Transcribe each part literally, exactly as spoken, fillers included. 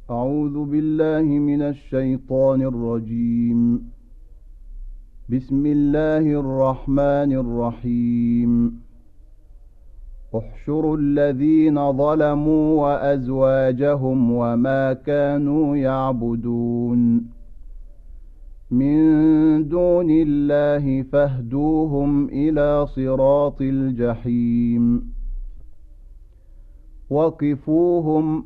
أعوذ بالله من الشيطان الرجيم. بسم الله الرحمن الرحيم. احشروا الذين ظلموا وأزواجهم وما كانوا يعبدون من دون الله فاهدوهم إلى صراط الجحيم وقفوهم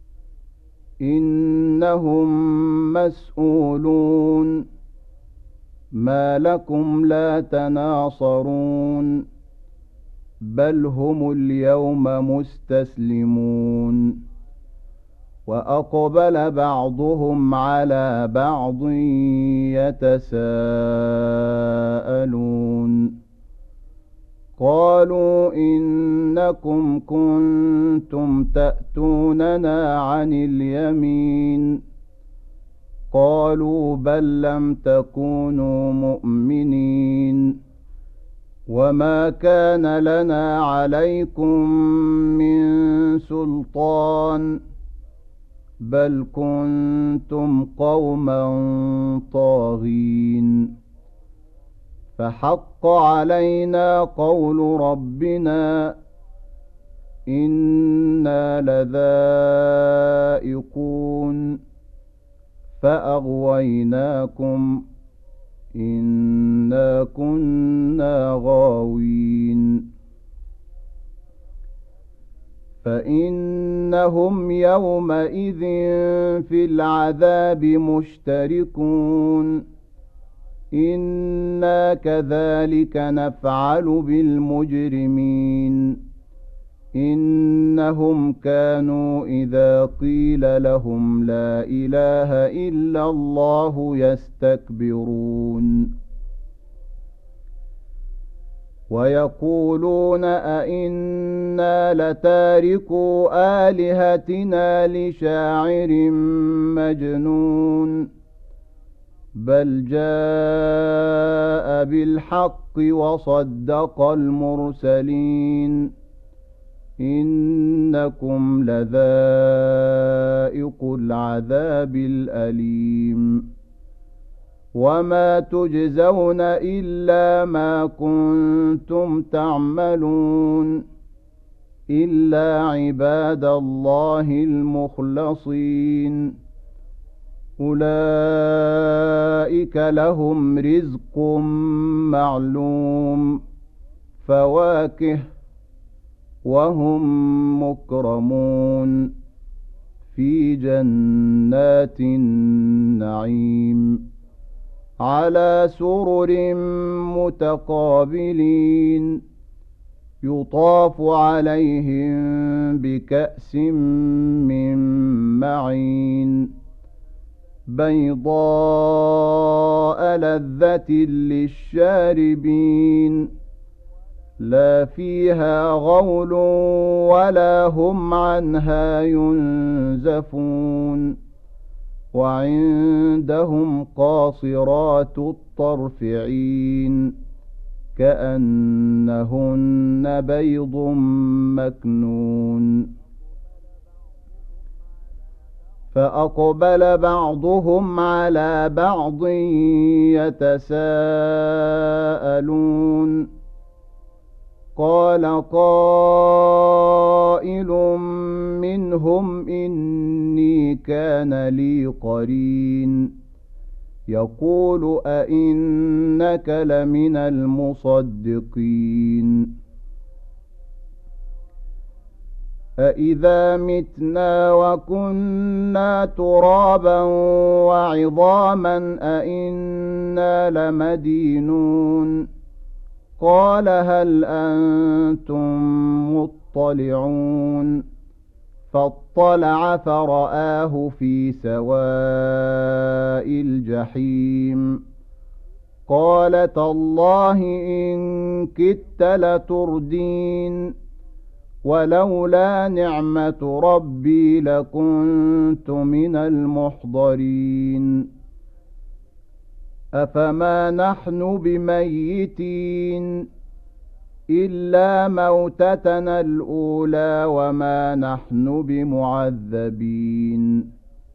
إنهم مسؤولون ما لكم لا تناصرون بل هم اليوم مستسلمون وأقبل بعضهم على بعض يتساءلون قالوا إنكم كنتم تأتوننا عن اليمين قالوا بل لم تكونوا مؤمنين وما كان لنا عليكم من سلطان بل كنتم قوما طاغين فحق علينا قول ربنا إنا لذائقون فأغويناكم إنا كنا غاوين فإنهم يومئذ في العذاب مشتركون إنا كذلك نفعل بالمجرمين إنهم كانوا إذا قيل لهم لا إله إلا الله يستكبرون ويقولون أئنا لتاركو آلهتنا لشاعر مجنون بل جاء بالحق وصدق المرسلين إنكم لذائق العذاب الأليم وما تجزون إلا ما كنتم تعملون إلا عباد الله المخلصين أولئك لهم رزق معلوم فواكه وهم مكرمون في جنات النعيم على سرر متقابلين يطاف عليهم بكأس من معين بيضاء لذة للشاربين لا فيها غول ولا هم عنها ينزفون وعندهم قاصرات الطرف عين كأنهن بيض مكنون فأقبل بعضهم على بعض يتساءلون قال قائل منهم إني كان لي قرين يقول أئنك لمن المصدقين أإذا متنا وكنا ترابا وعظاما أئنا لمدينون قال هل أنتم مطلعون فاطلع فرآه في سواء الجحيم قال تالله إن كدت لتردين ولولا نعمة ربي لكنت من المحضرين أفما نحن بميتين إلا موتتنا الأولى وما نحن بمعذبين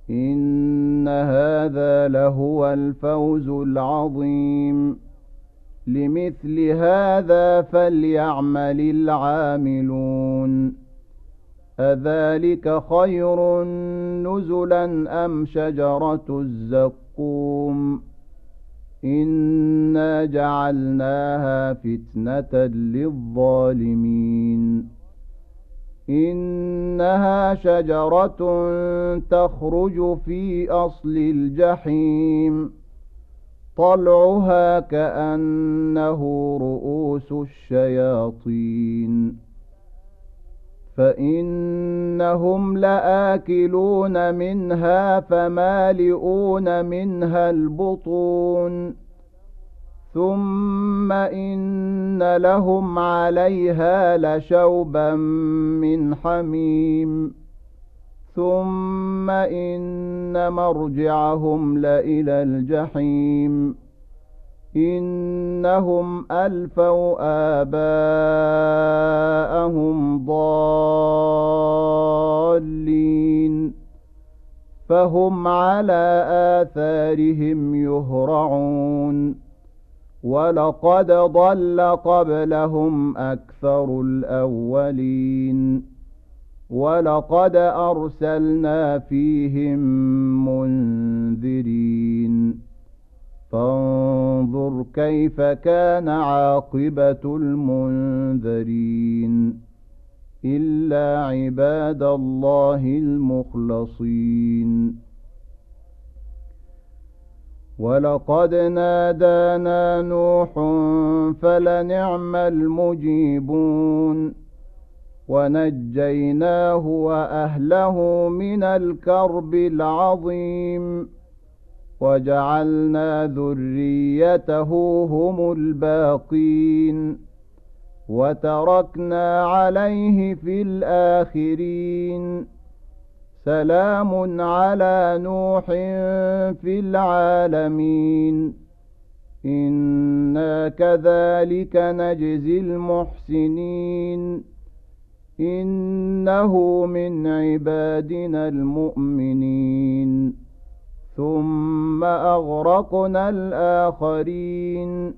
إن هذا لهو الفوز العظيم لمثل هذا فليعمل العاملون أذلك خير نزلا أم شجرة الزقوم إنا جعلناها فتنة للظالمين إنها شجرة تخرج في أصل الجحيم طلعها كأنه رؤوس الشياطين فإنهم لآكلون منها فمالئون منها البطون ثم إن لهم عليها لشوبا من حميم ثم إن مرجعهم لإلى الجحيم إنهم ألفوا آباءهم ضالين فهم على آثارهم يهرعون ولقد ضل قبلهم أكثر الأولين ولقد أرسلنا فيهم منذرين فانظر كيف كان عاقبة المنذرين إلا عباد الله المخلصين ولقد نادانا نوح فلنعم المجيبون ونجيناه وأهله من الكرب العظيم وجعلنا ذريته هم الباقين وتركنا عليه في الآخرين سلام على نوح في العالمين إنا كذلك نجزي المحسنين إنه من عبادنا المؤمنين ثم أغرقنا الآخرين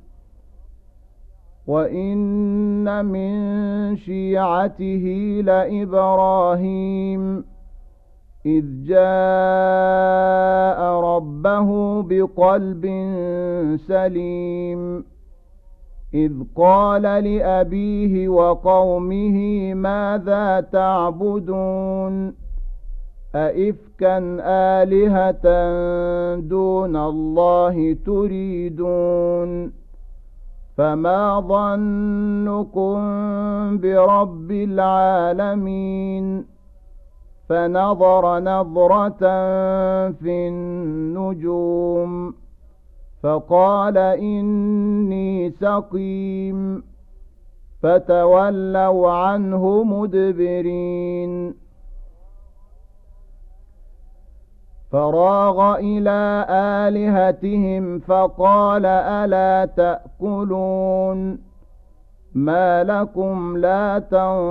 وإن من شيعته لإبراهيم إذ جاء ربه بقلب سليم إذ قال لأبيه وقومه ماذا تعبدون أئفكا آلهة دون الله تريدون فما ظنكم برب العالمين فنظر نظرة في النجوم فقال إني سقيم فتولوا عنه مدبرين فراغ إلى آلهتهم فقال ألا تأكلون ما لكم لا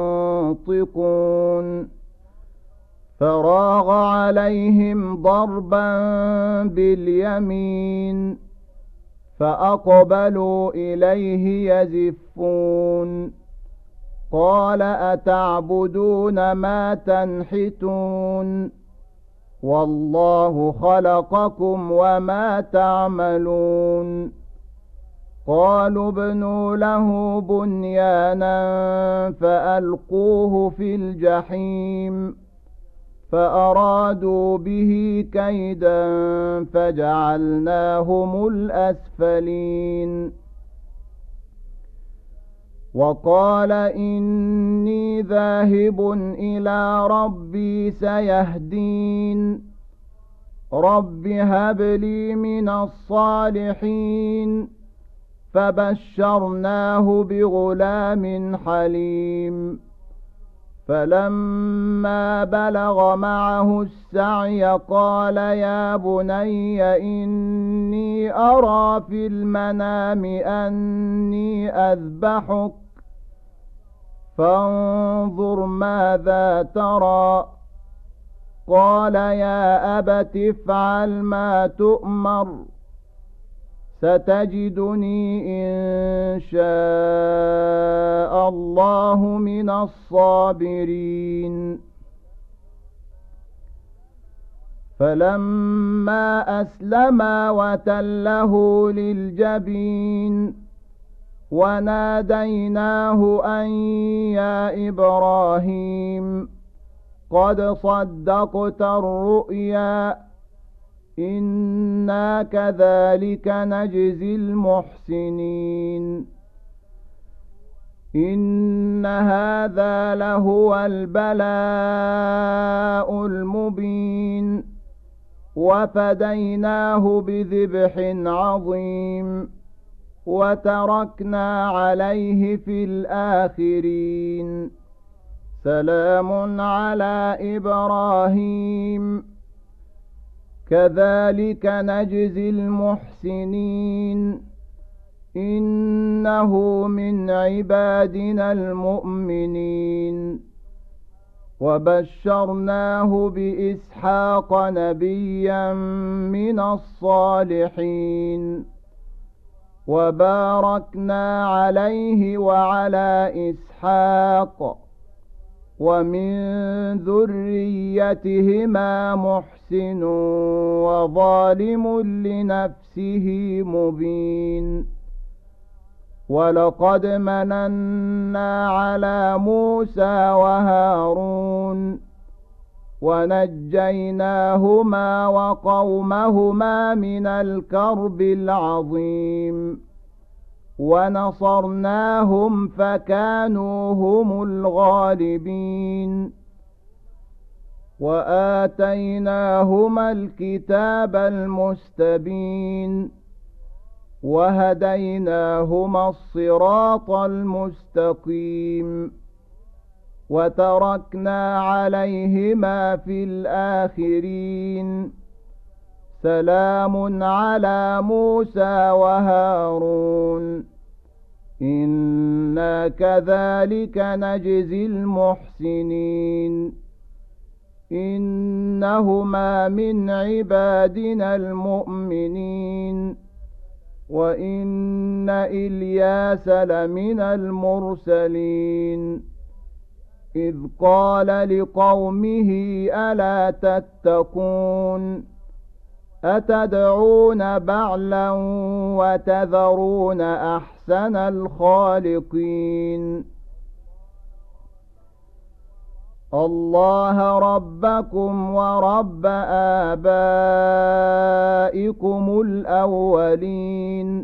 تنطقون فراغ عليهم ضربا باليمين فأقبلوا إليه يزفون قال أتعبدون ما تنحتون والله خلقكم وما تعملون قالوا ابنوا له بنيانا فألقوه في الجحيم فأرادوا به كيدا فجعلناهم الأسفلين وقال إني ذاهب إلى ربي سيهدين رب هب لي من الصالحين فبشرناه بغلام حليم فلما بلغ معه السعي قال يا بني إني أرى في المنام أني أذبحك فانظر ماذا ترى قال يا أبت افعل ما تؤمر ستجدني إن شاء الله من الصابرين فلما أسلما وتله للجبين وناديناه أن يا إبراهيم قد صدقت الرؤيا إنا كذلك نجزي المحسنين إن هذا لهو البلاء المبين وفديناه بذبح عظيم وتركنا عليه في الآخرين سلام على إبراهيم كذلك نجزي المحسنين إنه من عبادنا المؤمنين وبشرناه بإسحاق نبيا من الصالحين وباركنا عليه وعلى إسحاق ومن ذريتهما محسن وظالم لنفسه مبين ولقد مننا على موسى وهارون ونجيناهما وقومهما من الكرب العظيم ونصرناهم فكانوا هم الغالبين وآتيناهما الكتاب المستبين وهديناهما الصراط المستقيم وتركنا عليهما في الآخرين سلام على موسى وهارون إنا كذلك نجزي المحسنين إنهما من عبادنا المؤمنين وإن إلياس لمن المرسلين إذ قال لقومه ألا تتقون أتدعون بعلا وتذرون أحسن الخالقين الله ربكم ورب آبائكم الأولين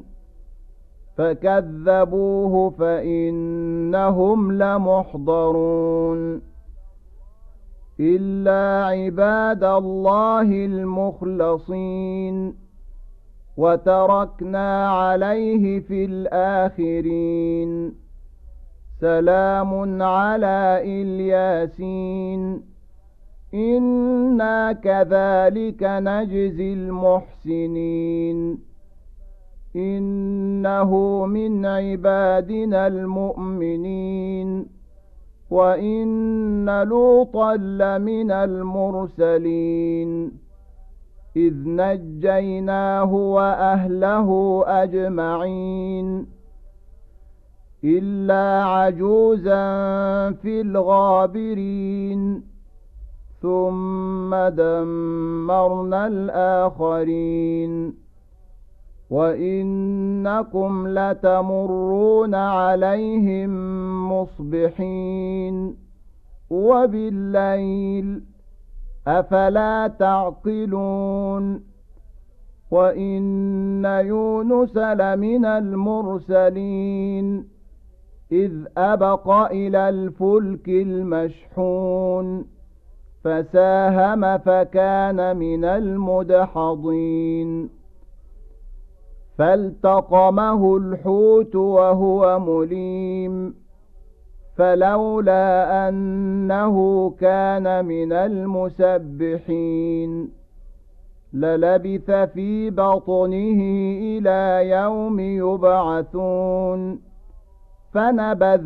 فكذبوه فإنهم لمحضرون إلا عباد الله المخلصين وتركنا عليه في الآخرين سلام على الياسين إنا كذلك نجزي المحسنين إنه من عبادنا المؤمنين وإن لوطا لمن المرسلين إذ نجيناه وأهله أجمعين إلا عجوزا في الغابرين ثم دمرنا الآخرين وإنكم لتمرون عليهم مصبحين وبالليل أفلا تعقلون وإن يونس لمن المرسلين إذ أبق إلى الفلك المشحون فساهم فكان من المدحضين فالتقمه الحوت وهو مليم فلولا أنه كان من المسبحين للبث في بطنه إلى يوم يبعثون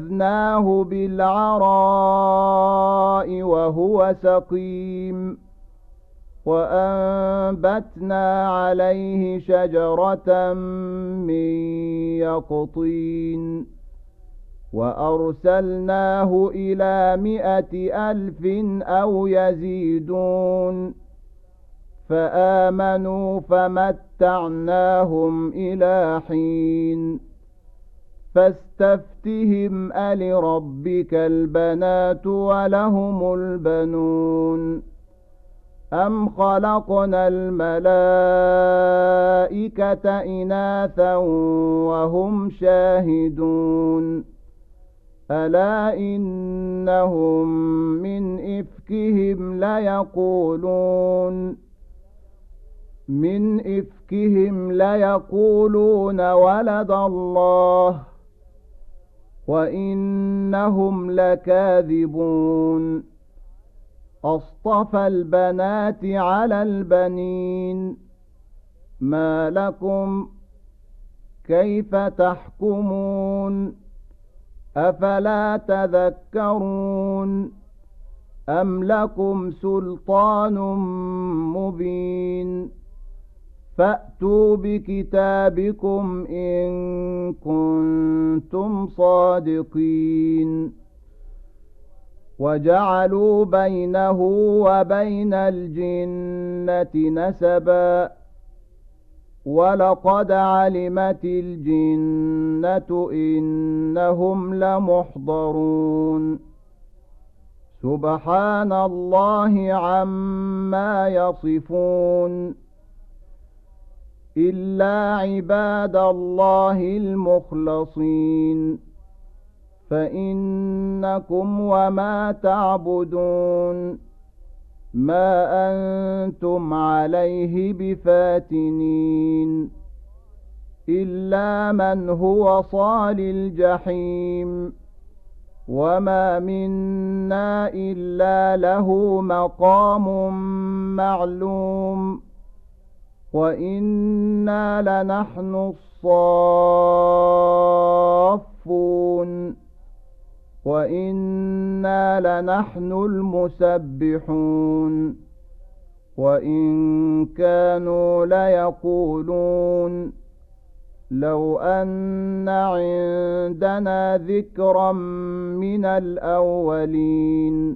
فنبذناه بالعراء وهو سقيم وأنبتنا عليه شجرة من يقطين وأرسلناه إلى مائة ألف أو يزيدون فآمنوا فمتعناهم إلى حين فاستفتهم ألربك البنات ولهم البنون أم خلقنا الملائكة إناثا وهم شاهدون ألا إنهم من إفكهم ليقولون من إفكهم ليقولون ولد الله وإنهم لكاذبون أصطفى البنات على البنين ما لكم كيف تحكمون أفلا تذكرون أم لكم سلطان مبين فأتوا بكتابكم إن كنتم صادقين وجعلوا بينه وبين الجنة نسبا ولقد علمت الجنة إنهم لمحضرون سبحان الله عما يصفون إلا عباد الله المخلصين فإنكم وما تعبدون ما أنتم عليه بفاتنين إلا من هو صال الجحيم وما منا إلا له مقام معلوم وإنا لنحن الصافون وإنا لنحن المسبحون وإن كانوا ليقولون لو أن عندنا ذكرا من الأولين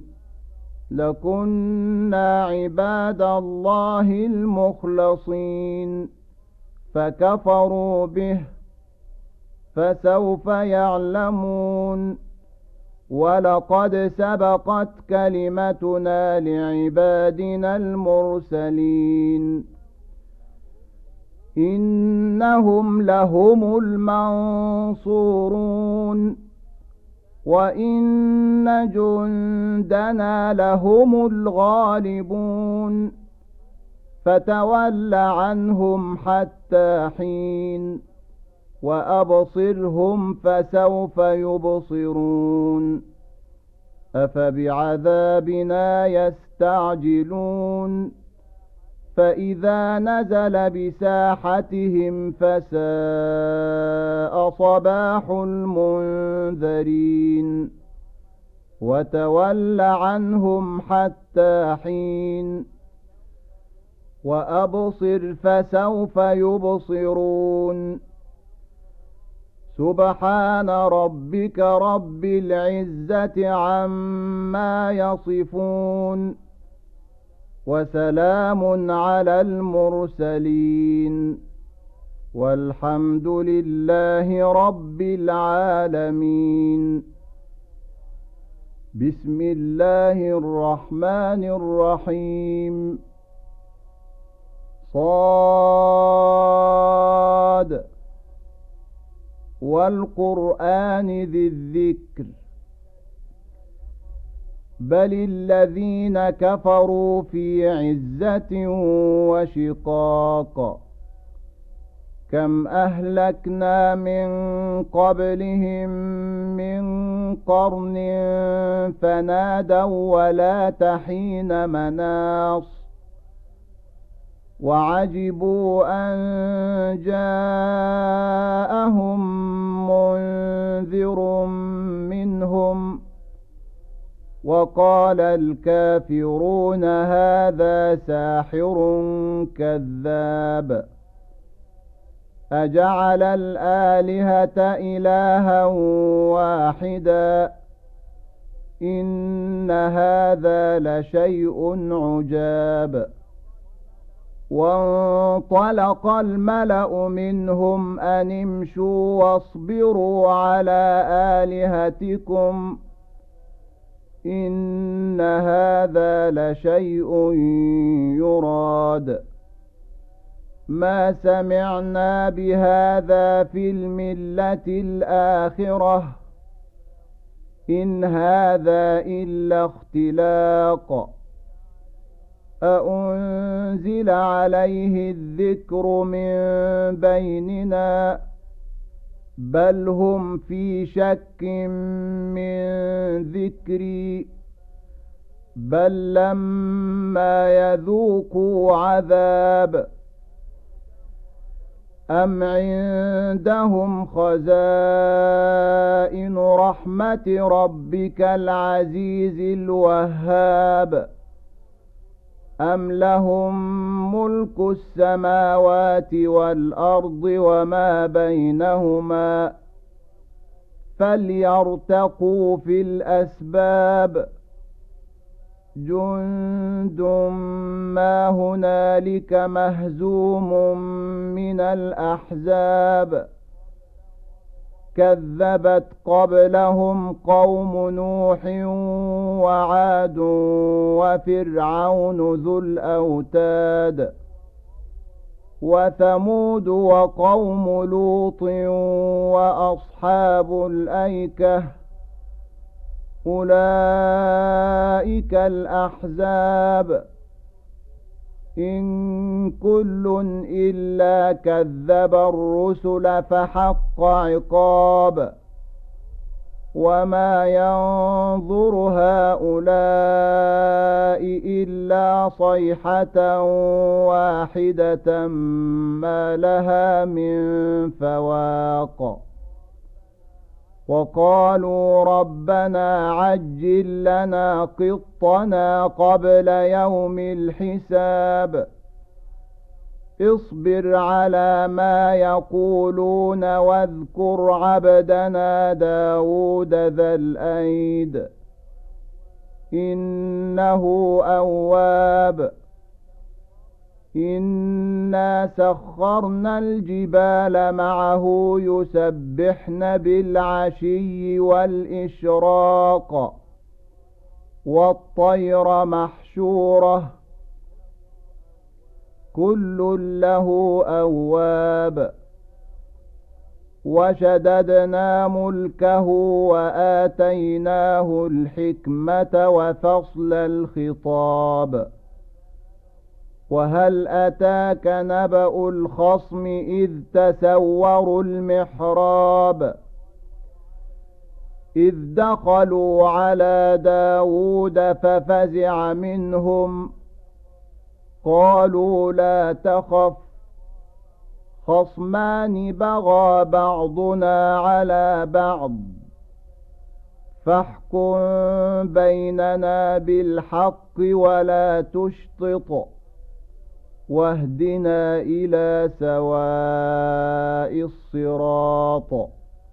لكنا عباد الله المخلصين فكفروا به فسوف يعلمون ولقد سبقت كلمتنا لعبادنا المرسلين إنهم لهم المنصورون وإن جندنا لهم الغالبون فتول عنهم حتى حين وأبصرهم فسوف يبصرون أفبعذابنا يستعجلون فإذا نزل بساحتهم فساء صباح المنذرين وتول عنهم حتى حين وأبصر فسوف يبصرون سبحان ربك رب العزة عما يصفون وسلام على المرسلين والحمد لله رب العالمين بسم الله الرحمن الرحيم صاد والقرآن ذي الذكر بل الذين كفروا في عزة وشقاق كم أهلكنا من قبلهم من قرن فنادوا ولا تحين مناص وعجبوا أن جاءهم منذر منهم وقال الكافرون هذا ساحر كذاب أجعل الآلهة إلها واحدا إن هذا لشيء عجاب وانطلق الملأ منهم أن امشوا واصبروا على آلهتكم إن هذا لشيء يراد ما سمعنا بهذا في الملة الآخرة إن هذا إلا اختلاق أأنزل عليه الذكر من بيننا بل هم في شك من ذكري بل لما يذوقوا عذاب أم عندهم خزائن رحمة ربك العزيز الوهاب أم لهم ملك السماوات والأرض وما بينهما فليرتقوا في الأسباب جند ما هنالك مهزوم من الأحزاب كذبت قبلهم قوم نوح وعاد وفرعون ذو الأوتاد وثمود وقوم لوط وأصحاب الأيكة أولئك الأحزاب إن كل إلا كذب الرسل فحق عقاب وما ينظر هؤلاء إلا صيحة واحدة ما لها من فواق وقالوا ربنا عجل لنا قطنا قبل يوم الحساب اصبر على ما يقولون واذكر عبدنا داود ذا الأيد إنه أواب إنا سخرنا الجبال معه يسبحن بالعشي والإشراق والطير محشورة كل له أواب وشددنا ملكه وآتيناه الحكمة وفصل الخطاب وهل أتاك نبأ الخصم إذ تسوروا المحراب إذ دخلوا على داود ففزع منهم قالوا لا تخف خصمان بغى بعضنا على بعض فاحكم بيننا بالحق ولا تشطط واهدنا إلى سواء الصراط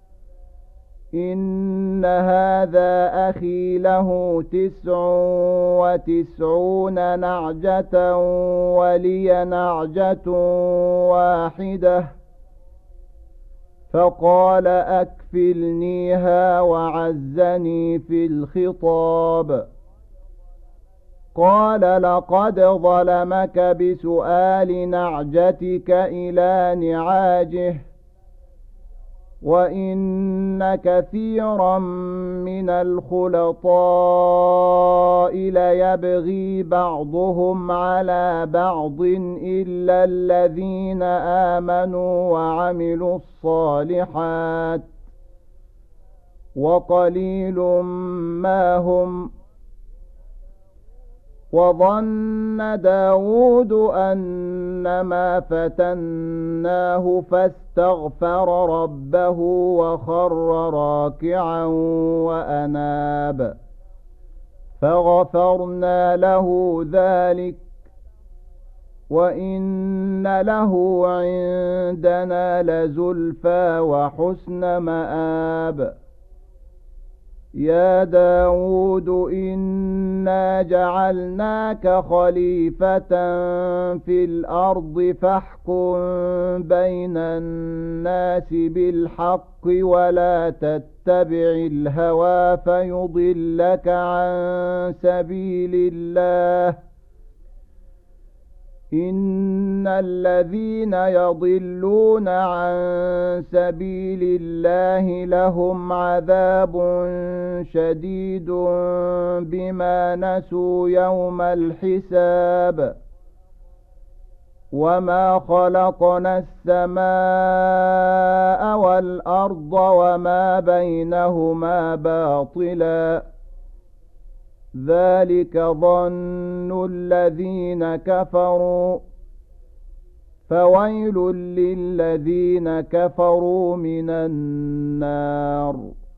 إن هذا أخي له تسع وتسعون نعجة ولي نعجة واحدة فقال أكفلنيها وعزني في الخطاب قال لقد ظلمك بسؤال نعجتك إلى نعاجه وإن كثيرا من الخلطاء ليبغي بعضهم على بعض إلا الذين آمنوا وعملوا الصالحات وقليل ما هم وظن داود أنما فتناه فاستغفر ربه وخر راكعا وأناب فغفرنا له ذلك وإن له عندنا لزلفى وحسن مآب. يا داود إنا جعلناك خليفة في الأرض فاحكم بين الناس بالحق ولا تتبع الهوى فيضلك عن سبيل الله. إن الذين يضلون عن سبيل الله لهم عذاب شديد بما نسوا يوم الحساب. وما خلقنا السماء والأرض وما بينهما باطلا ذلك ظن الذين كفروا فويل للذين كفروا من النار.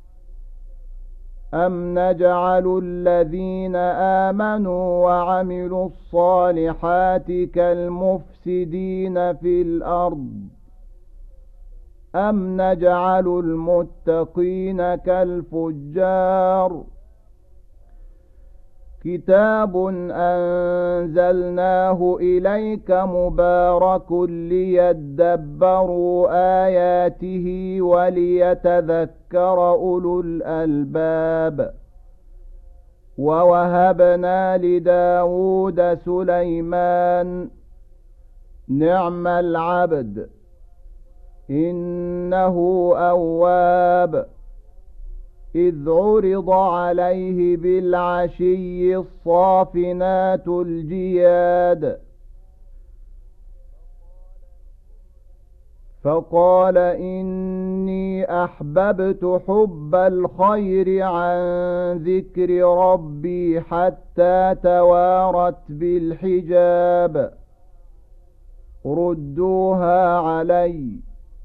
أم نجعل الذين آمنوا وعملوا الصالحات كالمفسدين في الأرض أم نجعل المتقين كالفجار. كتاب أنزلناه إليك مبارك ليدبروا آياته وليتذكر أولو الألباب. ووهبنا لداود سليمان نعم العبد إنه أواب. إذ عرض عليه بالعشي الصافنات الجياد فقال إني أحببت حب الخير عن ذكر ربي حتى توارت بالحجاب. ردوها علي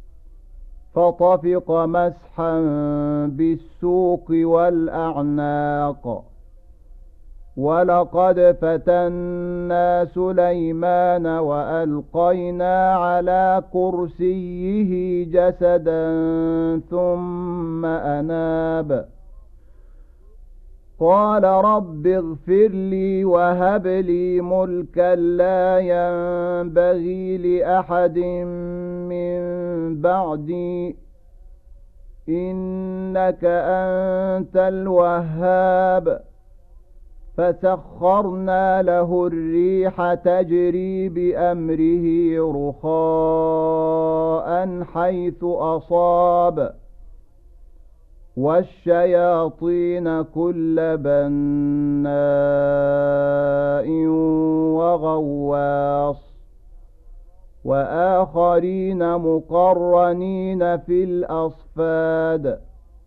فطفق مسحا بالسوق والأعناق. ولقد فتنا سليمان وألقينا على كرسيه جسدا ثم أناب. قال رب اغفر لي وهب لي ملكا لا ينبغي لأحد من بعدي إنك أنت الوهاب. فسخرنا له الريح تجري بأمره رخاء حيث أصاب والشياطين كل بناء وغواص وآخرين مقرنين في الأصفاد.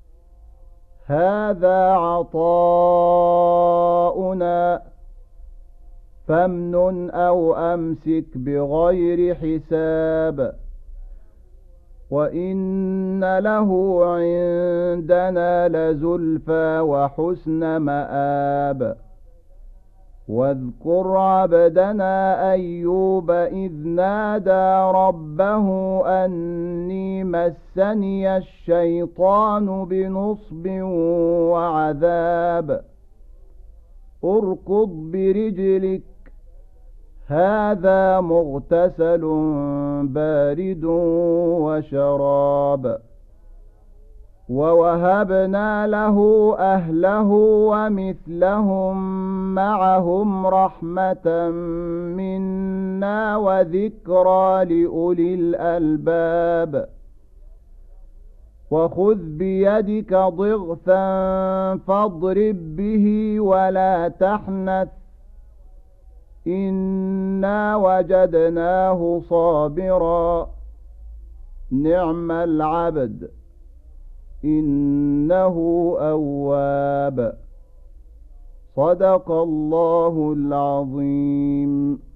هذا عطاؤنا فامنن أو أمسك بغير حساب. وإن له عندنا لزلفى وحسن مآب. واذكر عبدنا أيوب إذ نادى ربه أني مسني الشيطان بنصب وعذاب. اركض برجلك هذا مغتسل بارد وشراب. ووهبنا له أهله ومثلهم معهم رحمة منا وذكرى لأولي الألباب. وخذ بيدك ضغثا فاضرب به ولا تحنث إنا وجدناه صابرا نعم العبد إنه أواب. صدق الله العظيم.